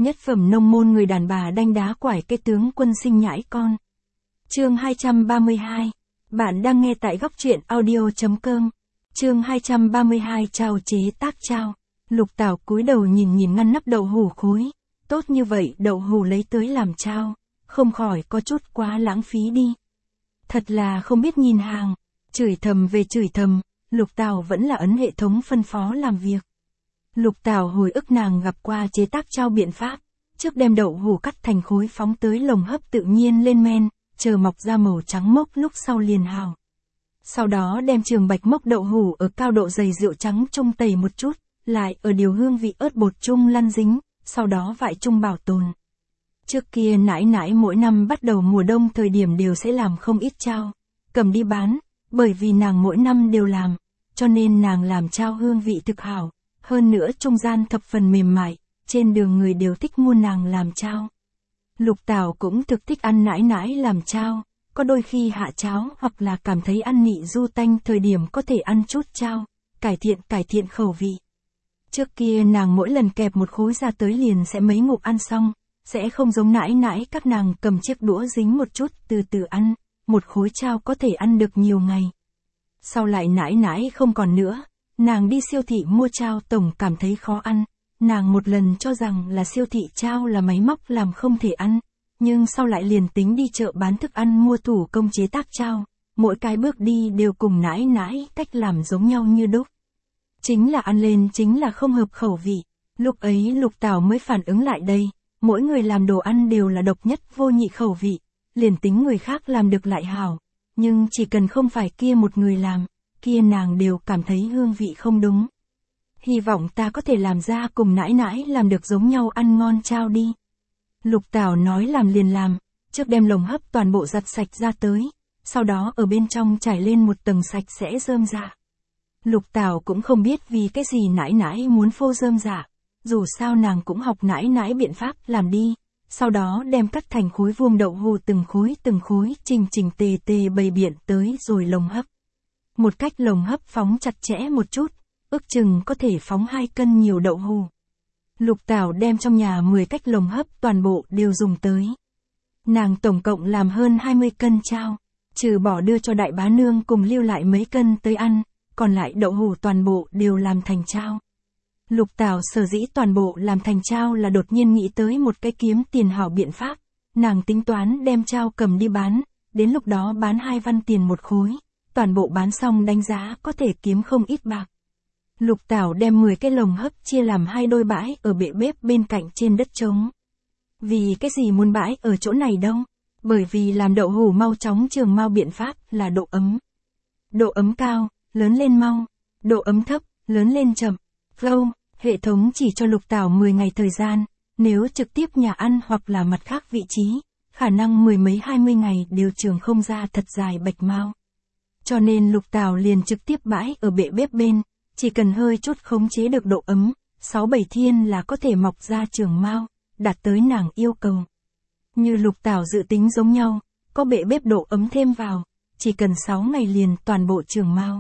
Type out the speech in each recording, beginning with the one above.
Nhất phẩm nông môn người đàn bà đanh đá quải cái tướng quân sinh nhãi con. Chương 232. Bạn đang nghe tại góc truyện audio.com. Chương 232 trao chế tác trao. Lục Tảo cúi đầu nhìn ngăn nắp đậu hủ khối. Tốt như vậy đậu hủ lấy tới làm trao, không khỏi có chút quá lãng phí đi. Thật là không biết nhìn hàng. Chửi thầm về chửi thầm, Lục Tảo vẫn là ấn hệ thống phân phó làm việc. Lục Tảo hồi ức nàng gặp qua chế tác trao biện pháp, trước đem đậu hủ cắt thành khối phóng tới lồng hấp tự nhiên lên men, chờ mọc ra màu trắng mốc lúc sau liền hào. Sau đó đem trường bạch mốc đậu hủ ở cao độ dày rượu trắng trung tẩy một chút, lại ở điều hương vị ớt bột chung lăn dính, sau đó vại chung bảo tồn. Trước kia nãi nãi mỗi năm bắt đầu mùa đông thời điểm đều sẽ làm không ít trao, cầm đi bán, bởi vì nàng mỗi năm đều làm, cho nên nàng làm trao hương vị thực hảo. Hơn nữa trung gian thập phần mềm mại, trên đường người đều thích mua nàng làm trao. Lục Tảo cũng thực thích ăn nãi nãi làm trao, có đôi khi hạ cháo hoặc là cảm thấy ăn nị du tanh thời điểm có thể ăn chút trao, cải thiện khẩu vị. Trước kia nàng mỗi lần kẹp một khối ra tới liền sẽ mấy ngụm ăn xong, sẽ không giống nãi nãi các nàng cầm chiếc đũa dính một chút từ từ ăn, một khối trao có thể ăn được nhiều ngày. Sau lại nãi nãi không còn nữa. Nàng đi siêu thị mua trao tổng cảm thấy khó ăn, nàng một lần cho rằng là siêu thị trao là máy móc làm không thể ăn, nhưng sau lại liền tính đi chợ bán thức ăn mua thủ công chế tác trao, mỗi cái bước đi đều cùng nãi nãi cách làm giống nhau như đúc. Chính là ăn lên chính là không hợp khẩu vị, lúc ấy Lục Tảo mới phản ứng lại đây, mỗi người làm đồ ăn đều là độc nhất vô nhị khẩu vị, liền tính người khác làm được lại hảo, nhưng chỉ cần không phải kia một người làm, kia nàng đều cảm thấy hương vị không đúng. Hy vọng ta có thể làm ra cùng nãi nãi làm được giống nhau ăn ngon trao đi. Lục Tảo nói làm liền làm, trước đem lồng hấp toàn bộ giặt sạch ra tới, sau đó ở bên trong trải lên một tầng sạch sẽ rơm rạ. Lục Tảo cũng không biết vì cái gì nãi nãi muốn phô rơm rạ, dù sao nàng cũng học nãi nãi biện pháp làm đi, sau đó đem cắt thành khối vuông đậu hủ từng khối chỉnh tề bày biện tới rồi lồng hấp. Một cách lồng hấp phóng chặt chẽ một chút, ước chừng có thể phóng 2 cân nhiều đậu hủ. Lục Tảo đem trong nhà 10 cách lồng hấp toàn bộ đều dùng tới. Nàng tổng cộng làm hơn 20 cân trao, trừ bỏ đưa cho đại bá nương cùng lưu lại mấy cân tới ăn, còn lại đậu hủ toàn bộ đều làm thành trao. Lục Tảo sở dĩ toàn bộ làm thành trao là đột nhiên nghĩ tới một cái kiếm tiền hảo biện pháp, nàng tính toán đem trao cầm đi bán, đến lúc đó bán 2 văn tiền một khối. Toàn bộ bán xong đánh giá có thể kiếm không ít bạc. Lục Tảo đem 10 cái lồng hấp chia làm 2 đôi bãi ở bệ bếp bên cạnh trên đất trống. Vì cái gì muốn bãi ở chỗ này đâu? Bởi vì làm đậu hủ mau chóng trường mau biện pháp là độ ấm. Độ ấm cao, lớn lên mau. Độ ấm thấp, lớn lên chậm. Flow, hệ thống chỉ cho Lục Tảo 10 ngày thời gian, nếu trực tiếp nhà ăn hoặc là mặt khác vị trí, khả năng 10 mấy 20 ngày đều trường không ra thật dài bạch mau. Cho nên Lục Tảo liền trực tiếp bãi ở bệ bếp bên, chỉ cần hơi chút khống chế được độ ấm, 6-7 thiên là có thể mọc ra trường mau, đạt tới nàng yêu cầu. Như Lục Tảo dự tính giống nhau, có bệ bếp độ ấm thêm vào, chỉ cần 6 ngày liền toàn bộ trường mau.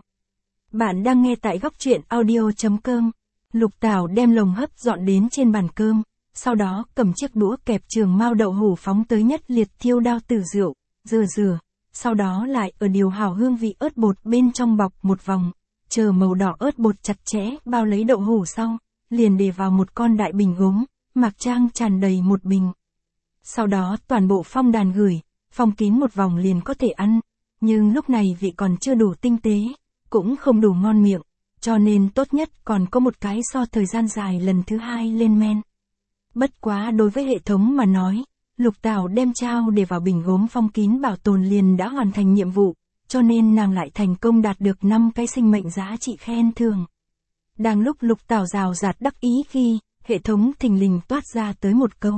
Bạn đang nghe tại góc truyện audio.com. Lục Tảo đem lồng hấp dọn đến trên bàn cơm, sau đó cầm chiếc đũa kẹp trường mau đậu hủ phóng tới nhất liệt thiêu đao từ rượu, rửa. Sau đó lại ở điều hảo hương vị ớt bột bên trong bọc một vòng, chờ màu đỏ ớt bột chặt chẽ bao lấy đậu hủ sau, liền để vào một con đại bình gốm, mạc trang tràn đầy một bình. Sau đó toàn bộ phong đàn gửi, phong kín một vòng liền có thể ăn, nhưng lúc này vị còn chưa đủ tinh tế, cũng không đủ ngon miệng, cho nên tốt nhất còn có một cái so thời gian dài lần thứ 2 lên men. Bất quá đối với hệ thống mà nói, Lục Tảo đem trao để vào bình gốm phong kín bảo tồn liền đã hoàn thành nhiệm vụ, cho nên nàng lại thành công đạt được 5 cái sinh mệnh giá trị khen thưởng. Đang lúc Lục Tảo rào rạt đắc ý khi, hệ thống thình lình toát ra tới một câu.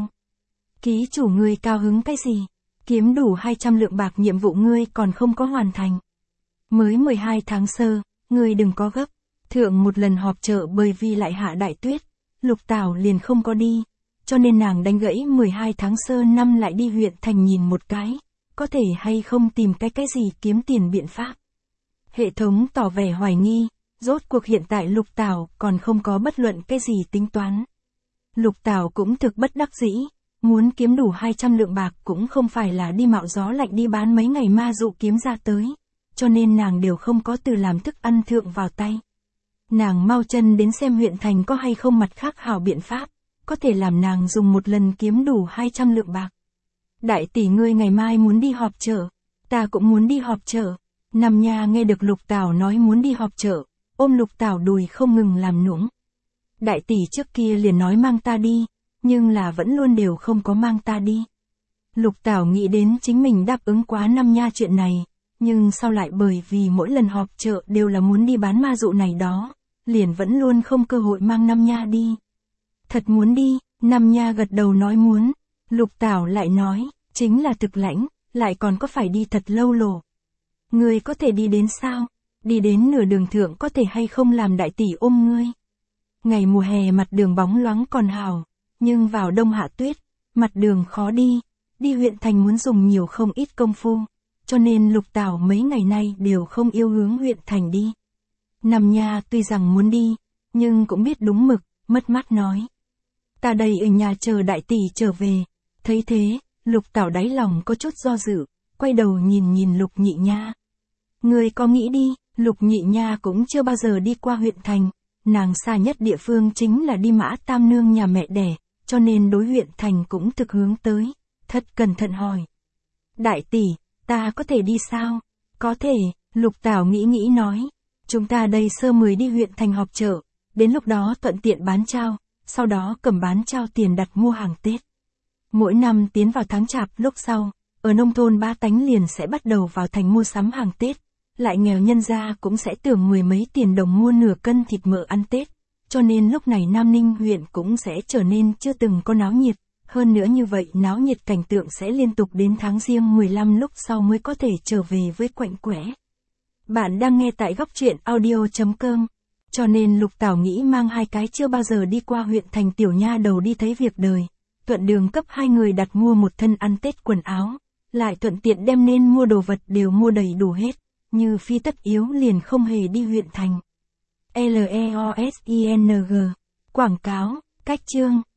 Ký chủ ngươi cao hứng cái gì? Kiếm đủ 200 lượng bạc nhiệm vụ ngươi còn không có hoàn thành. Mới 12 tháng sơ, ngươi đừng có gấp. Thượng một lần họp chợ bởi vì lại hạ đại tuyết, Lục Tảo liền không có đi. Cho nên nàng đánh gãy 12 tháng sơ năm lại đi huyện thành nhìn một cái, có thể hay không tìm cái gì kiếm tiền biện pháp. Hệ thống tỏ vẻ hoài nghi, rốt cuộc hiện tại Lục Tảo còn không có bất luận cái gì tính toán. Lục Tảo cũng thực bất đắc dĩ, muốn kiếm đủ 200 lượng bạc cũng không phải là đi mạo gió lạnh đi bán mấy ngày ma dụ kiếm ra tới, cho nên nàng đều không có từ làm thức ăn thượng vào tay. Nàng mau chân đến xem huyện thành có hay không mặt khác hảo biện pháp, có thể làm nàng dùng một lần kiếm đủ 200 lượng bạc. Đại tỷ ngươi ngày mai muốn đi họp chợ, ta cũng muốn đi họp chợ. Năm Nha nghe được Lục Tảo nói muốn đi họp chợ, ôm Lục Tảo đùi không ngừng làm nũng. Đại tỷ trước kia liền nói mang ta đi, nhưng là vẫn luôn đều không có mang ta đi. Lục Tảo nghĩ đến chính mình đáp ứng quá Năm Nha chuyện này, nhưng sau lại bởi vì mỗi lần họp chợ đều là muốn đi bán ma dụ này đó, liền vẫn luôn không cơ hội mang Năm Nha đi. Thật muốn đi, Năm Nha gật đầu nói muốn, Lục Tảo lại nói, chính là thực lãnh, lại còn có phải đi thật lâu lổ. Ngươi có thể đi đến sao? Đi đến nửa đường thượng có thể hay không làm đại tỷ ôm ngươi? Ngày mùa hè mặt đường bóng loáng còn hào, nhưng vào đông hạ tuyết, mặt đường khó đi huyện thành muốn dùng nhiều không ít công phu, cho nên Lục Tảo mấy ngày nay đều không yêu hướng huyện thành đi. Năm Nha tuy rằng muốn đi, nhưng cũng biết đúng mực, mất mát nói. Ta đây ở nhà chờ đại tỷ trở về. Thấy thế, Lục Tảo đáy lòng có chút do dự, quay đầu nhìn Lục Nhị Nha. Ngươi có nghĩ đi, Lục Nhị Nha cũng chưa bao giờ đi qua huyện thành, nàng xa nhất địa phương chính là đi Mã Tam Nương nhà mẹ đẻ, cho nên đối huyện thành cũng thực hướng tới, thật cẩn thận hỏi. Đại tỷ, ta có thể đi sao? Có thể, Lục Tảo nghĩ nói, chúng ta đây sơ 10 đi huyện thành họp chợ, đến lúc đó thuận tiện bán trao, sau đó cầm bán trao tiền đặt mua hàng Tết. Mỗi năm tiến vào tháng Chạp lúc sau, ở nông thôn ba tánh liền sẽ bắt đầu vào thành mua sắm hàng Tết, lại nghèo nhân gia cũng sẽ tưởng 10 mấy tiền đồng mua nửa cân thịt mỡ ăn Tết, cho nên lúc này Nam Ninh huyện cũng sẽ trở nên chưa từng có náo nhiệt, hơn nữa như vậy náo nhiệt cảnh tượng sẽ liên tục đến tháng Giêng 15 lúc sau mới có thể trở về với quạnh quẽ. Bạn đang nghe tại góc truyện audio.com, cho nên Lục Tảo nghĩ mang hai cái chưa bao giờ đi qua huyện thành tiểu nha đầu đi thấy việc đời, thuận đường cấp hai người đặt mua một thân ăn Tết quần áo, lại thuận tiện đem nên mua đồ vật đều mua đầy đủ hết, như phi tất yếu liền không hề đi huyện thành. LEOSING. Quảng cáo, cách chương.